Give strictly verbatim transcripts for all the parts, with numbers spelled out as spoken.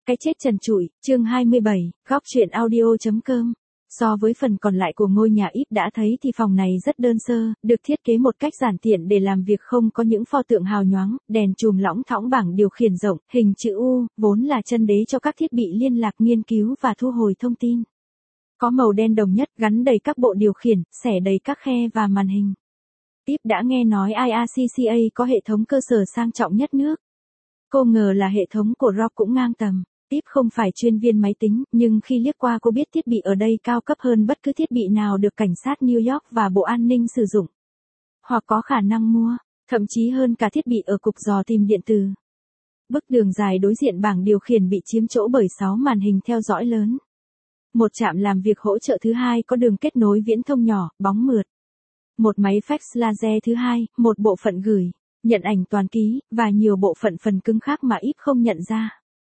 Cái chết trần trụi, chương hai mươi bảy, góc truyện audio.com. So với phần còn lại của ngôi nhà Íp đã thấy thì phòng này rất đơn sơ, được thiết kế một cách giản tiện để làm việc, không có những pho tượng hào nhoáng, đèn chùm lõng thõng, bảng điều khiển rộng, hình chữ U, vốn là chân đế cho các thiết bị liên lạc, nghiên cứu và thu hồi thông tin. Có màu đen đồng nhất, gắn đầy các bộ điều khiển, xẻ đầy các khe và màn hình. Íp đã nghe nói i a xê xê a có hệ thống cơ sở sang trọng nhất nước. Cô ngờ là hệ thống của Rock cũng ngang tầm. Íp không phải chuyên viên máy tính, nhưng khi liếc qua cô biết thiết bị ở đây cao cấp hơn bất cứ thiết bị nào được cảnh sát New York và Bộ An ninh sử dụng. Hoặc có khả năng mua, thậm chí hơn cả thiết bị ở cục dò tìm điện tử. Bức tường dài đối diện bảng điều khiển bị chiếm chỗ bởi sáu màn hình theo dõi lớn. Một trạm làm việc hỗ trợ thứ hai có đường kết nối viễn thông nhỏ, bóng mượt. Một máy fax laser thứ hai, một bộ phận gửi, nhận ảnh toàn ký, và nhiều bộ phận phần cứng khác mà Íp không nhận ra.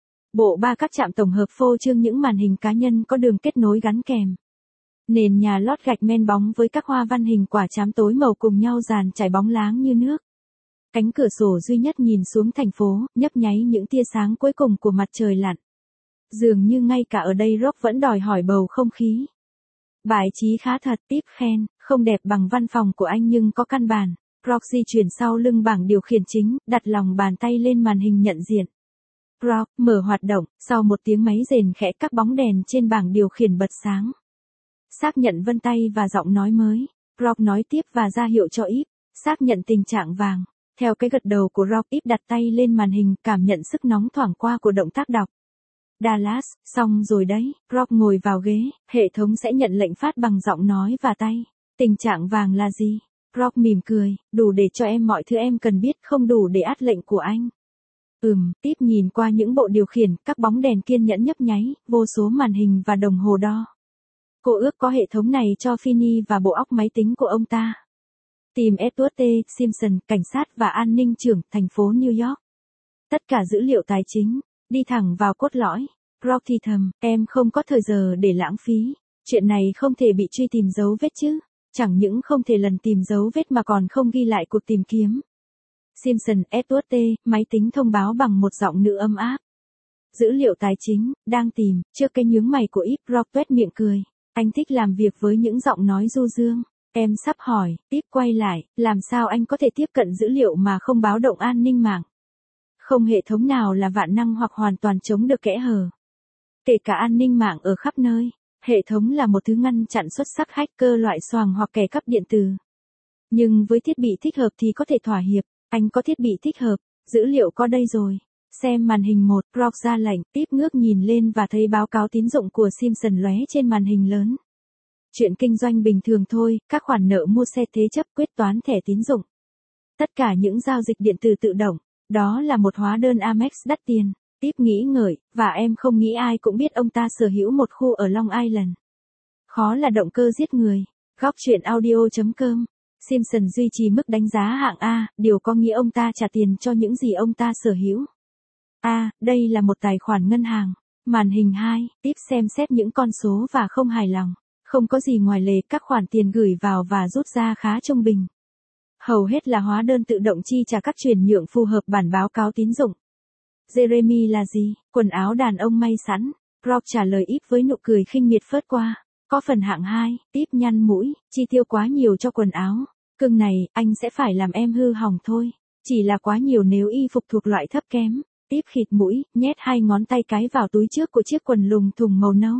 Bộ ba các trạm tổng hợp phô trương những màn hình cá nhân có đường kết nối gắn kèm. Nền nhà lót gạch men bóng với các hoa văn hình quả trám tối màu cùng nhau dàn trải bóng láng như nước. Cánh cửa sổ duy nhất nhìn xuống thành phố, nhấp nháy những tia sáng cuối cùng của mặt trời lặn. Dường như ngay cả ở đây Rock vẫn đòi hỏi bầu không khí. Bài trí khá thật, Íp khen, không đẹp bằng văn phòng của anh nhưng có căn bản. Rock di chuyển sau lưng bảng điều khiển chính, đặt lòng bàn tay lên màn hình nhận diện. Rock mở hoạt động, sau một tiếng máy rền khẽ các bóng đèn trên bảng điều khiển bật sáng. Xác nhận vân tay và giọng nói mới. Rock nói tiếp và ra hiệu cho Íp, xác nhận tình trạng vàng. Theo cái gật đầu của Rock, Íp đặt tay lên màn hình, cảm nhận sức nóng thoảng qua của động tác đọc. Dallas, xong rồi đấy. Rock ngồi vào ghế, hệ thống sẽ nhận lệnh phát bằng giọng nói và tay. Tình trạng vàng là gì? Rock mỉm cười, đủ để cho em mọi thứ em cần biết, không đủ để át lệnh của anh. Ừm, Íp nhìn qua những bộ điều khiển, các bóng đèn kiên nhẫn nhấp nháy, vô số màn hình và đồng hồ đo. Cô ước có hệ thống này cho Finney và bộ óc máy tính của ông ta. Tìm Edward T. Simpson, cảnh sát và an ninh trưởng, thành phố New York. Tất cả dữ liệu tài chính, đi thẳng vào cốt lõi. Rock thì thầm, em không có thời giờ để lãng phí. Chuyện này không thể bị truy tìm dấu vết chứ. Chẳng những không thể lần tìm dấu vết mà còn không ghi lại cuộc tìm kiếm. Simpson, Edward T. Máy tính thông báo bằng một giọng nữ ấm áp. Dữ liệu tài chính, đang tìm. Trước cái nhướng mày của Íp, Rock tuét miệng cười. Anh thích làm việc với những giọng nói du dương. Em sắp hỏi, Íp quay lại, làm sao anh có thể tiếp cận dữ liệu mà không báo động an ninh mạng? Không hệ thống nào là vạn năng hoặc hoàn toàn chống được kẽ hở. Kể cả an ninh mạng ở khắp nơi, hệ thống là một thứ ngăn chặn xuất sắc hacker loại xoàng hoặc kẻ cắp điện tử. Nhưng với thiết bị thích hợp thì có thể thỏa hiệp. Anh có thiết bị thích hợp, dữ liệu có đây rồi. Xem màn hình một, Rock ra lệnh, Íp ngước nhìn lên và thấy báo cáo tín dụng của Simpson lóe trên màn hình lớn. Chuyện kinh doanh bình thường thôi, các khoản nợ mua xe thế chấp, quyết toán thẻ tín dụng. Tất cả những giao dịch điện tử tự động, đó là một hóa đơn Amex đắt tiền. Íp nghĩ ngợi, và em không nghĩ ai cũng biết ông ta sở hữu một khu ở Long Island. Khó là động cơ giết người. Góc truyện audio.com. Simpson duy trì mức đánh giá hạng A, điều có nghĩa ông ta trả tiền cho những gì ông ta sở hữu. A, đây là một tài khoản ngân hàng. Màn hình hai, Íp xem xét những con số và không hài lòng. Không có gì ngoài lề, các khoản tiền gửi vào và rút ra khá trung bình. Hầu hết là hóa đơn tự động chi trả các chuyển nhượng phù hợp bản báo cáo tín dụng. Jeremy là gì? Quần áo đàn ông may sẵn. Rock trả lời Íp với nụ cười khinh miệt phớt qua. Có phần hạng hai, Íp nhăn mũi, chi tiêu quá nhiều cho quần áo. Cưng này, anh sẽ phải làm em hư hỏng thôi. Chỉ là quá nhiều nếu y phục thuộc loại thấp kém. Íp khịt mũi, nhét hai ngón tay cái vào túi trước của chiếc quần lùng thùng màu nâu.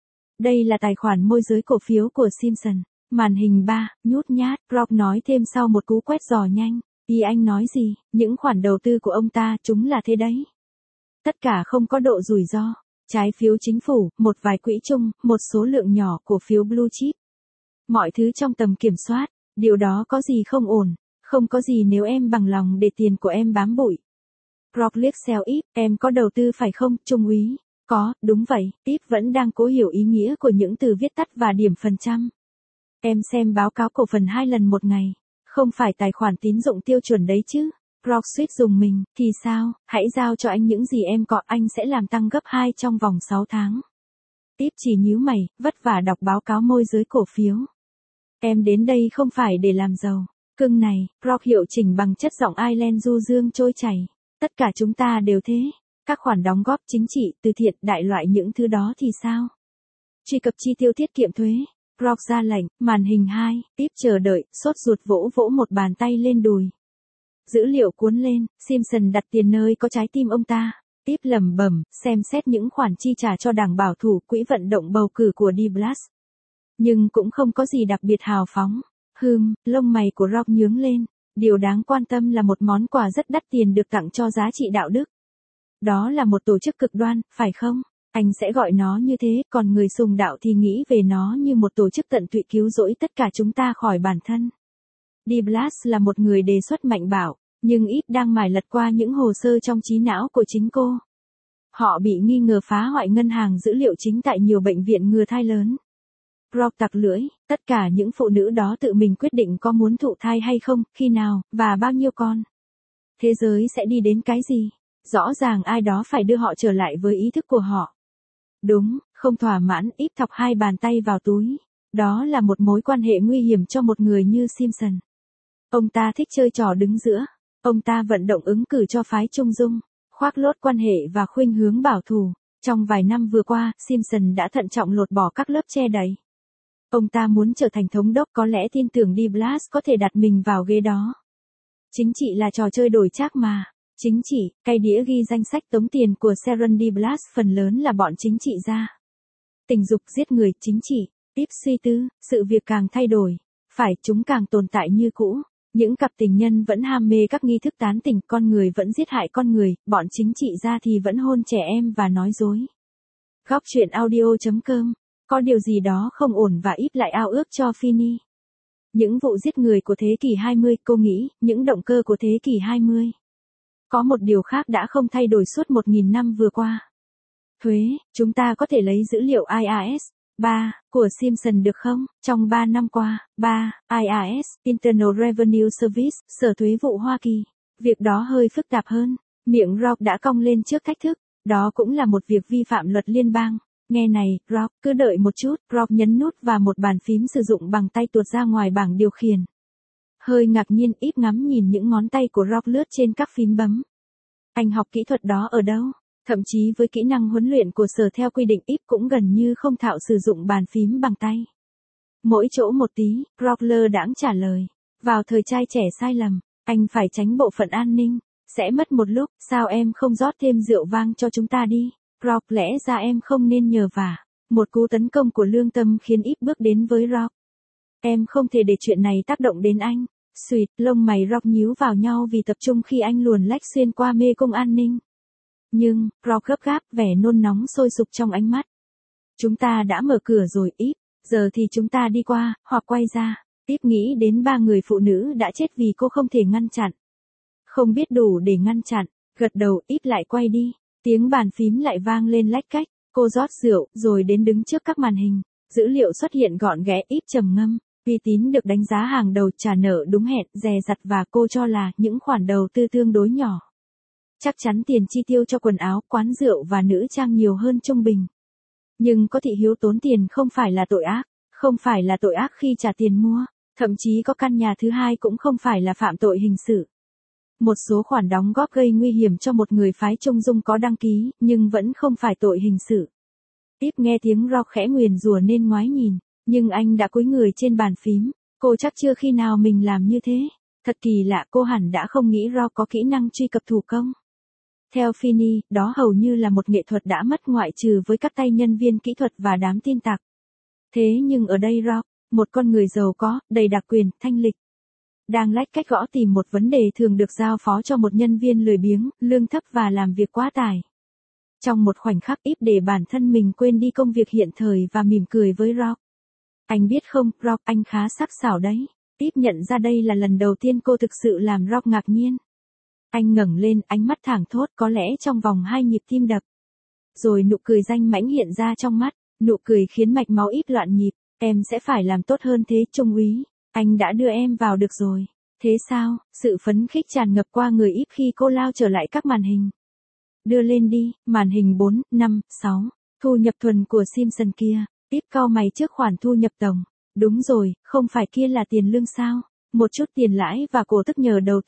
Đây là tài khoản môi giới cổ phiếu của Simpson. Màn hình ba, nhút nhát, Rock nói thêm sau một cú quét dò nhanh. Ý anh nói gì? Những khoản đầu tư của ông ta, chúng là thế đấy. Tất cả không có độ rủi ro. Trái phiếu chính phủ, một vài quỹ chung, một số lượng nhỏ cổ phiếu blue chip. Mọi thứ trong tầm kiểm soát, điều đó có gì không ổn, không có gì nếu em bằng lòng để tiền của em bám bụi. Rock liếc xéo Íp, em có đầu tư phải không, trung úy? Có, đúng vậy, Íp vẫn đang cố hiểu ý nghĩa của những từ viết tắt và điểm phần trăm. Em xem báo cáo cổ phần hai lần một ngày, không phải tài khoản tín dụng tiêu chuẩn đấy chứ. Rock suýt dùng mình, thì sao, hãy giao cho anh những gì em có, anh sẽ làm tăng gấp hai trong vòng sáu tháng. Íp chỉ nhíu mày, vất vả đọc báo cáo môi giới cổ phiếu. Em đến đây không phải để làm giàu. Cưng này, Rock hiệu chỉnh bằng chất giọng Ireland du dương trôi chảy. Tất cả chúng ta đều thế. Các khoản đóng góp chính trị, từ thiện, đại loại những thứ đó thì sao? Truy cập chi tiêu tiết kiệm thuế. Rock ra lệnh, màn hình hai, tiếp chờ đợi, sốt ruột vỗ vỗ một bàn tay lên đùi. Dữ liệu cuốn lên, Simpson đặt tiền nơi có trái tim ông ta. Tiếp lẩm bẩm, xem xét những khoản chi trả cho đảng bảo thủ quỹ vận động bầu cử của DeBlas. Nhưng cũng không có gì đặc biệt hào phóng. Hừm, lông mày của Rock nhướng lên. Điều đáng quan tâm là một món quà rất đắt tiền được tặng cho giá trị đạo đức. Đó là một tổ chức cực đoan, phải không? Anh sẽ gọi nó như thế, còn người sùng đạo thì nghĩ về nó như một tổ chức tận tụy cứu rỗi tất cả chúng ta khỏi bản thân. DeBlas là một người đề xuất mạnh bạo, nhưng ít đang mải lật qua những hồ sơ trong trí não của chính cô. Họ bị nghi ngờ phá hoại ngân hàng dữ liệu chính tại nhiều bệnh viện ngừa thai lớn. Rock tặc lưỡi, tất cả những phụ nữ đó tự mình quyết định có muốn thụ thai hay không, khi nào, và bao nhiêu con. Thế giới sẽ đi đến cái gì? Rõ ràng ai đó phải đưa họ trở lại với ý thức của họ. Đúng, không thỏa mãn, ít thọc hai bàn tay vào túi. Đó là một mối quan hệ nguy hiểm cho một người như Simpson. Ông ta thích chơi trò đứng giữa. Ông ta vận động ứng cử cho phái trung dung, khoác lốt quan hệ và khuynh hướng bảo thủ. Trong vài năm vừa qua, Simpson đã thận trọng lột bỏ các lớp che đậy. Ông ta muốn trở thành thống đốc, có lẽ tin tưởng DeBlas có thể đặt mình vào ghế đó. Chính trị là trò chơi đổi trác mà. Chính trị, cây đĩa ghi danh sách tống tiền của Sharon DeBlas phần lớn là bọn chính trị gia. Tình dục giết người, chính trị. Tiếp suy tư, sự việc càng thay đổi. Phải, chúng càng tồn tại như cũ. Những cặp tình nhân vẫn ham mê các nghi thức tán tỉnh, con người vẫn giết hại con người, bọn chính trị gia thì vẫn hôn trẻ em và nói dối. Góc truyện audio chấm com. Có điều gì đó không ổn và íp lại ao ước cho Finney. Những vụ giết người của thế kỷ hai mươi, cô nghĩ, những động cơ của thế kỷ hai mươi. Có một điều khác đã không thay đổi suốt một nghìn năm vừa qua. Thuế, chúng ta có thể lấy dữ liệu I R S ba của Simpson được không? Trong ba năm qua, ba I R S, Internal Revenue Service, Sở Thuế vụ Hoa Kỳ. Việc đó hơi phức tạp hơn. Miệng Rock đã cong lên trước thách thức. Đó cũng là một việc vi phạm luật liên bang. Nghe này, Rock, cứ đợi một chút. Rock nhấn nút và một bàn phím sử dụng bằng tay tuột ra ngoài bảng điều khiển. Hơi ngạc nhiên, íp ngắm nhìn những ngón tay của Rock lướt trên các phím bấm. Anh học kỹ thuật đó ở đâu? Thậm chí với kỹ năng huấn luyện của sở theo quy định, íp cũng gần như không thạo sử dụng bàn phím bằng tay. Mỗi chỗ một tí, Rock lơ đãng trả lời. Vào thời trai trẻ sai lầm, anh phải tránh bộ phận an ninh. Sẽ mất một lúc, sao em không rót thêm rượu vang cho chúng ta đi? Rock, lẽ ra em không nên nhờ vả. Một cú tấn công của lương tâm khiến íp bước đến với Rock. Em không thể để chuyện này tác động đến anh. Xuyệt, lông mày Rock nhíu vào nhau vì tập trung khi anh luồn lách xuyên qua mê cung an ninh. Nhưng, Rock gấp gáp, vẻ nôn nóng sôi sục trong ánh mắt. Chúng ta đã mở cửa rồi, íp. Giờ thì chúng ta đi qua, hoặc quay ra. Íp nghĩ đến ba người phụ nữ đã chết vì cô không thể ngăn chặn. Không biết đủ để ngăn chặn. Gật đầu, íp lại quay đi. Tiếng bàn phím lại vang lên lách cách. Cô rót rượu, rồi đến đứng trước các màn hình. Dữ liệu xuất hiện gọn ghẽ, íp trầm ngâm. Uy tín được đánh giá hàng đầu, trả nợ đúng hẹn, dè dặt và cô cho là những khoản đầu tư tương đối nhỏ. Chắc chắn tiền chi tiêu cho quần áo, quán rượu và nữ trang nhiều hơn trung bình. Nhưng có thị hiếu tốn tiền không phải là tội ác, không phải là tội ác khi trả tiền mua, thậm chí có căn nhà thứ hai cũng không phải là phạm tội hình sự. Một số khoản đóng góp gây nguy hiểm cho một người phái trung dung có đăng ký, nhưng vẫn không phải tội hình sự. Tiếp nghe tiếng Rock khẽ nguyền rủa nên ngoái nhìn, nhưng anh đã cúi người trên bàn phím. Cô chắc chưa khi nào mình làm như thế. Thật kỳ lạ, cô hẳn đã không nghĩ Rock có kỹ năng truy cập thủ công. Theo Finney, đó hầu như là một nghệ thuật đã mất ngoại trừ với các tay nhân viên kỹ thuật và đám tin tặc. Thế nhưng ở đây Rock, một con người giàu có, đầy đặc quyền, thanh lịch, đang lách cách gõ tìm một vấn đề thường được giao phó cho một nhân viên lười biếng, lương thấp và làm việc quá tải. Trong một khoảnh khắc, íp để bản thân mình quên đi công việc hiện thời và mỉm cười với Rock. Anh biết không, Rock, anh khá sắc sảo đấy. Íp nhận ra đây là lần đầu tiên cô thực sự làm Rock ngạc nhiên. Anh ngẩng lên, ánh mắt thẳng thốt, có lẽ trong vòng hai nhịp tim đập. Rồi nụ cười danh mãnh hiện ra trong mắt, nụ cười khiến mạch máu íp loạn nhịp. Em sẽ phải làm tốt hơn thế, trung úy. Anh đã đưa em vào được rồi. Thế sao? Sự phấn khích tràn ngập qua người íp khi cô lao trở lại các màn hình. Đưa lên đi, màn hình bốn, năm, sáu. Thu nhập thuần của Simpson kia. Íp cau mày trước khoản thu nhập tổng. Đúng rồi, không phải kia là tiền lương sao? Một chút tiền lãi và cổ tức nhờ đầu tư.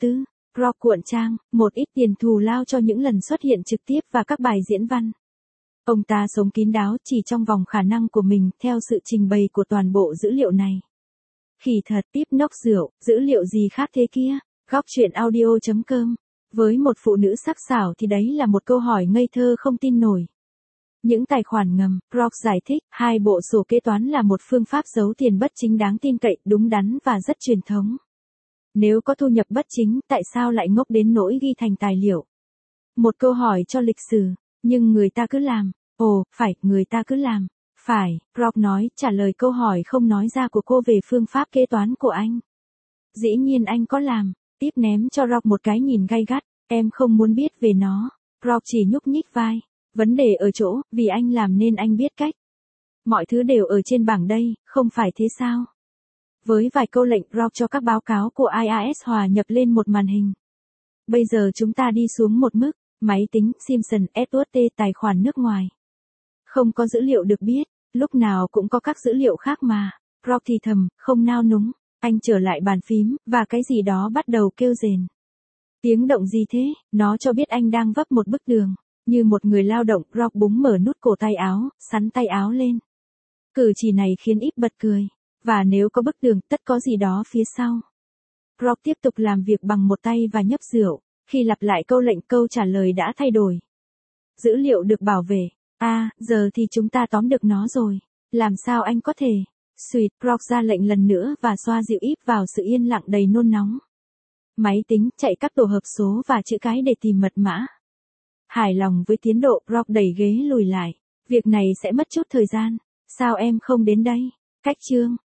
Rock cuộn trang, một ít tiền thù lao cho những lần xuất hiện trực tiếp và các bài diễn văn. Ông ta sống kín đáo chỉ trong vòng khả năng của mình theo sự trình bày của toàn bộ dữ liệu này. Khỉ thật, tiếp nốc rượu, dữ liệu gì khác thế kia? Góc chuyện audio chấm com. Với một phụ nữ sắc sảo thì đấy là một câu hỏi ngây thơ không tin nổi. Những tài khoản ngầm, Rock giải thích, hai bộ sổ kế toán là một phương pháp giấu tiền bất chính đáng tin cậy, đúng đắn và rất truyền thống. Nếu có thu nhập bất chính, tại sao lại ngốc đến nỗi ghi thành tài liệu? Một câu hỏi cho lịch sử, nhưng người ta cứ làm. Ồ, phải, người ta cứ làm. Phải, Rock nói, trả lời câu hỏi không nói ra của cô về phương pháp kế toán của anh. Dĩ nhiên anh có làm. Tiếp ném cho Rock một cái nhìn gay gắt, em không muốn biết về nó. Rock chỉ nhúc nhích vai. Vấn đề ở chỗ, vì anh làm nên anh biết cách. Mọi thứ đều ở trên bảng đây, không phải thế sao? Với vài câu lệnh, Rock cho các báo cáo của i a ét hòa nhập lên một màn hình. Bây giờ chúng ta đi xuống một mức, máy tính, Simpson, ét u tê, tài khoản nước ngoài. Không có dữ liệu được biết, lúc nào cũng có các dữ liệu khác mà. Rock thì thầm, không nao núng. Anh trở lại bàn phím, và cái gì đó bắt đầu kêu rền. Tiếng động gì thế? Nó cho biết anh đang vấp một bức tường. Như một người lao động, Rock búng mở nút cổ tay áo, sắn tay áo lên. Cử chỉ này khiến Íp bật cười. Và nếu có bức tường, tất có gì đó phía sau. Rock tiếp tục làm việc bằng một tay và nhấp rượu. Khi lặp lại câu lệnh, câu trả lời đã thay đổi. Dữ liệu được bảo vệ. À, giờ thì chúng ta tóm được nó rồi. Làm sao anh có thể? Sweet, Rock ra lệnh lần nữa và xoa dịu Íp vào sự yên lặng đầy nôn nóng. Máy tính, chạy các tổ hợp số và chữ cái để tìm mật mã. Hài lòng với tiến độ, Rock đẩy ghế lùi lại. Việc này sẽ mất chút thời gian. Sao em không đến đây? Cách chương.